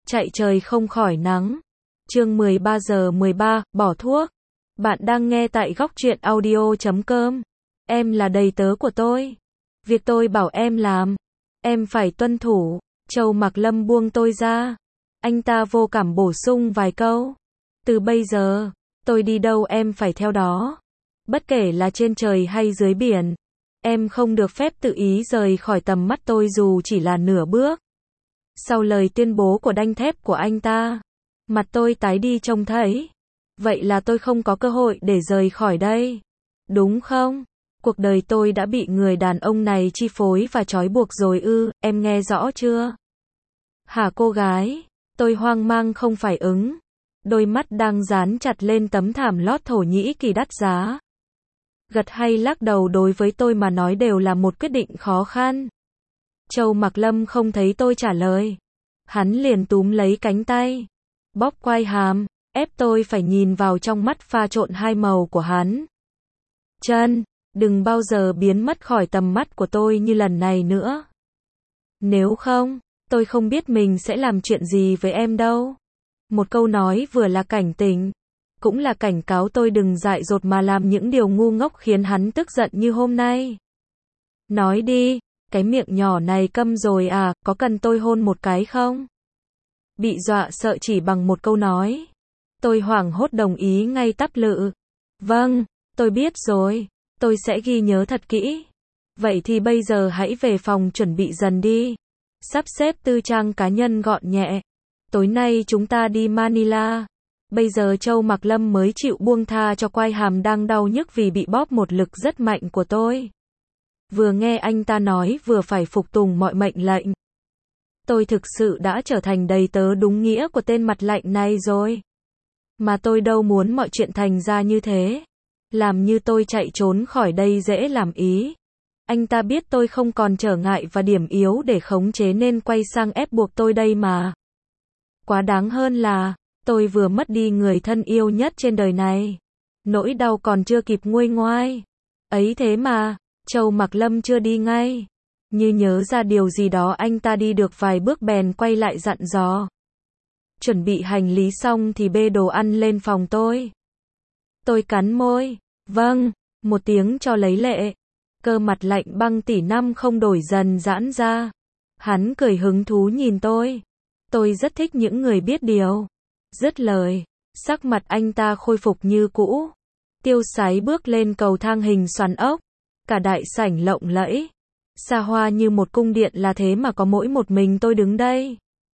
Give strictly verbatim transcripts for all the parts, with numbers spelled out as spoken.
chạy trời không khỏi nắng. Chương mười ba giờ mười ba, bỏ thuốc. Bạn đang nghe tại góc truyện audio chấm com. Em là đầy tớ của tôi. Việc tôi bảo em làm, em phải tuân thủ. Châu Mạc Lâm buông tôi ra. Anh ta vô cảm bổ sung vài câu. Từ bây giờ, tôi đi đâu em phải theo đó. Bất kể là trên trời hay dưới biển. Em không được phép tự ý rời khỏi tầm mắt tôi dù chỉ là nửa bước. Sau lời tuyên bố của đanh thép của anh ta, mặt tôi tái đi trông thấy. Vậy là tôi không có cơ hội để rời khỏi đây. Đúng không? Cuộc đời tôi đã bị người đàn ông này chi phối và trói buộc rồi ư, em nghe rõ chưa? Hả cô gái? Tôi hoang mang không phải ứng. Đôi mắt đang dán chặt lên tấm thảm lót Thổ Nhĩ Kỳ đắt giá. Gật hay lắc đầu đối với tôi mà nói đều là một quyết định khó khăn. Châu Mạc Lâm không thấy tôi trả lời. Hắn liền túm lấy cánh tay, bóp quai hàm, ép tôi phải nhìn vào trong mắt pha trộn hai màu của hắn. Chân, đừng bao giờ biến mất khỏi tầm mắt của tôi như lần này nữa. Nếu không, tôi không biết mình sẽ làm chuyện gì với em đâu. Một câu nói vừa là cảnh tỉnh, cũng là cảnh cáo tôi đừng dại dột mà làm những điều ngu ngốc khiến hắn tức giận như hôm nay. Nói đi, cái miệng nhỏ này câm rồi à, có cần tôi hôn một cái không? Bị dọa sợ chỉ bằng một câu nói. Tôi hoảng hốt đồng ý ngay tắp lự. Vâng, tôi biết rồi, tôi sẽ ghi nhớ thật kỹ. Vậy thì bây giờ hãy về phòng chuẩn bị dần đi. Sắp xếp tư trang cá nhân gọn nhẹ. Tối nay chúng ta đi Manila. Bây giờ Châu Mạc Lâm mới chịu buông tha cho quai hàm đang đau nhức vì bị bóp một lực rất mạnh của tôi. Vừa nghe anh ta nói vừa phải phục tùng mọi mệnh lệnh. Tôi thực sự đã trở thành đầy tớ đúng nghĩa của tên mặt lạnh này rồi. Mà tôi đâu muốn mọi chuyện thành ra như thế. Làm như tôi chạy trốn khỏi đây dễ làm ý. Anh ta biết tôi không còn trở ngại và điểm yếu để khống chế nên quay sang ép buộc tôi đây mà. Quá đáng hơn là, tôi vừa mất đi người thân yêu nhất trên đời này. Nỗi đau còn chưa kịp nguôi ngoai. Ấy thế mà, Châu Mạc Lâm chưa đi ngay. Như nhớ ra điều gì đó anh ta đi được vài bước bèn quay lại dặn dò. Chuẩn bị hành lý xong thì bê đồ ăn lên phòng tôi. Tôi cắn môi. Vâng, một tiếng cho lấy lệ. Cơ mặt lạnh băng tỷ năm không đổi dần giãn ra. Hắn cười hứng thú nhìn tôi. Tôi rất thích những người biết điều. Dứt lời, sắc mặt anh ta khôi phục như cũ. Tiêu sái bước lên cầu thang hình xoắn ốc. Cả đại sảnh lộng lẫy, xa hoa như một cung điện là thế mà có mỗi một mình tôi đứng đây.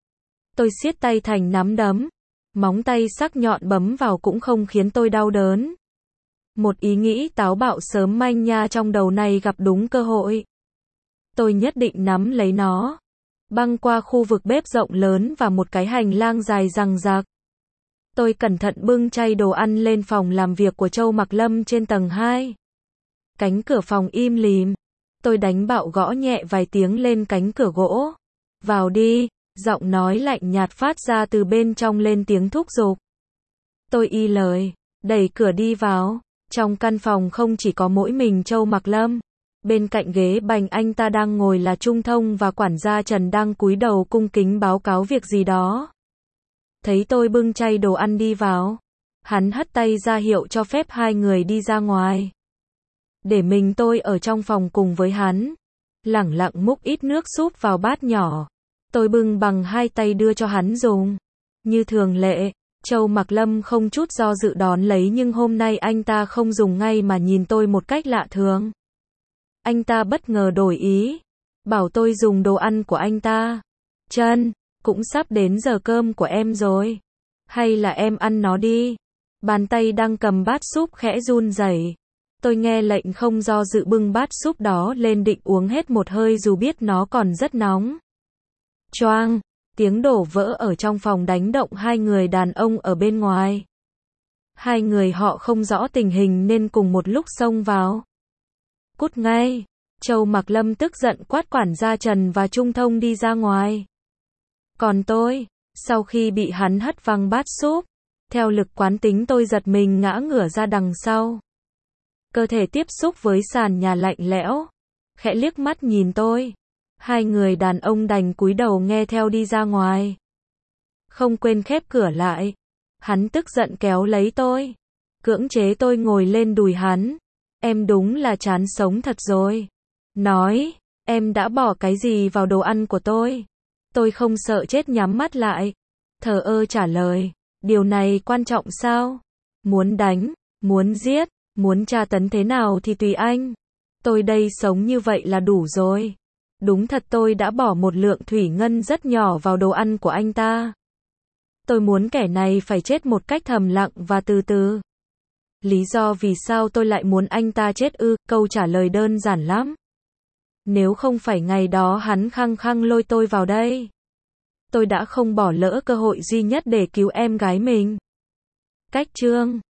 Tôi siết tay thành nắm đấm. Móng tay sắc nhọn bấm vào cũng không khiến tôi đau đớn. Một ý nghĩ táo bạo sớm manh nha trong đầu này gặp đúng cơ hội. Tôi nhất định nắm lấy nó. Băng qua khu vực bếp rộng lớn và một cái hành lang dài rằng rạc. Tôi cẩn thận bưng chay đồ ăn lên phòng làm việc của Châu Mạc Lâm trên tầng hai. Cánh cửa phòng im lìm. Tôi đánh bạo gõ nhẹ vài tiếng lên cánh cửa gỗ. Vào đi, giọng nói lạnh nhạt phát ra từ bên trong lên tiếng thúc giục. Tôi y lời, đẩy cửa đi vào. Trong căn phòng không chỉ có mỗi mình Châu Mạc Lâm. Bên cạnh ghế bành anh ta đang ngồi là Trung Thông và quản gia Trần đang cúi đầu cung kính báo cáo việc gì đó. Thấy tôi bưng chay đồ ăn đi vào, hắn hất tay ra hiệu cho phép hai người đi ra ngoài. Để mình tôi ở trong phòng cùng với hắn. Lẳng lặng múc ít nước súp vào bát nhỏ. Tôi bưng bằng hai tay đưa cho hắn dùng. Như thường lệ, Châu Mạc Lâm không chút do dự đón lấy nhưng hôm nay anh ta không dùng ngay mà nhìn tôi một cách lạ thường. Anh ta bất ngờ đổi ý. Bảo tôi dùng đồ ăn của anh ta. Chân, cũng sắp đến giờ cơm của em rồi. Hay là em ăn nó đi. Bàn tay đang cầm bát súp khẽ run rẩy. Tôi nghe lệnh không do dự bưng bát súp đó lên định uống hết một hơi dù biết nó còn rất nóng. Choang, tiếng đổ vỡ ở trong phòng đánh động hai người đàn ông ở bên ngoài. Hai người họ không rõ tình hình nên cùng một lúc xông vào. Cút ngay, Châu Mạc Lâm tức giận quát quản gia Trần và Trung Thông đi ra ngoài. Còn tôi, sau khi bị hắn hất văng bát súp, theo lực quán tính tôi giật mình ngã ngửa ra đằng sau. Cơ thể tiếp xúc với sàn nhà lạnh lẽo. Khẽ liếc mắt nhìn tôi. Hai người đàn ông đành cúi đầu nghe theo đi ra ngoài. không quên khép cửa lại. Hắn tức giận kéo lấy tôi, cưỡng chế tôi ngồi lên đùi hắn. Em đúng là chán sống thật rồi. Nói, em đã bỏ cái gì vào đồ ăn của tôi? Tôi không sợ chết nhắm mắt lại. Thờ ơ trả lời, điều này quan trọng sao? Muốn đánh, muốn giết, muốn tra tấn thế nào thì tùy anh. Tôi đây sống như vậy là đủ rồi. Đúng thật tôi đã bỏ một lượng thủy ngân rất nhỏ vào đồ ăn của anh ta. Tôi muốn kẻ này phải chết một cách thầm lặng và từ từ. Lý do vì sao tôi lại muốn anh ta chết ư? Câu trả lời đơn giản lắm. Nếu không phải ngày đó hắn khăng khăng lôi tôi vào đây, tôi đã không bỏ lỡ cơ hội duy nhất để cứu em gái mình. Cách chương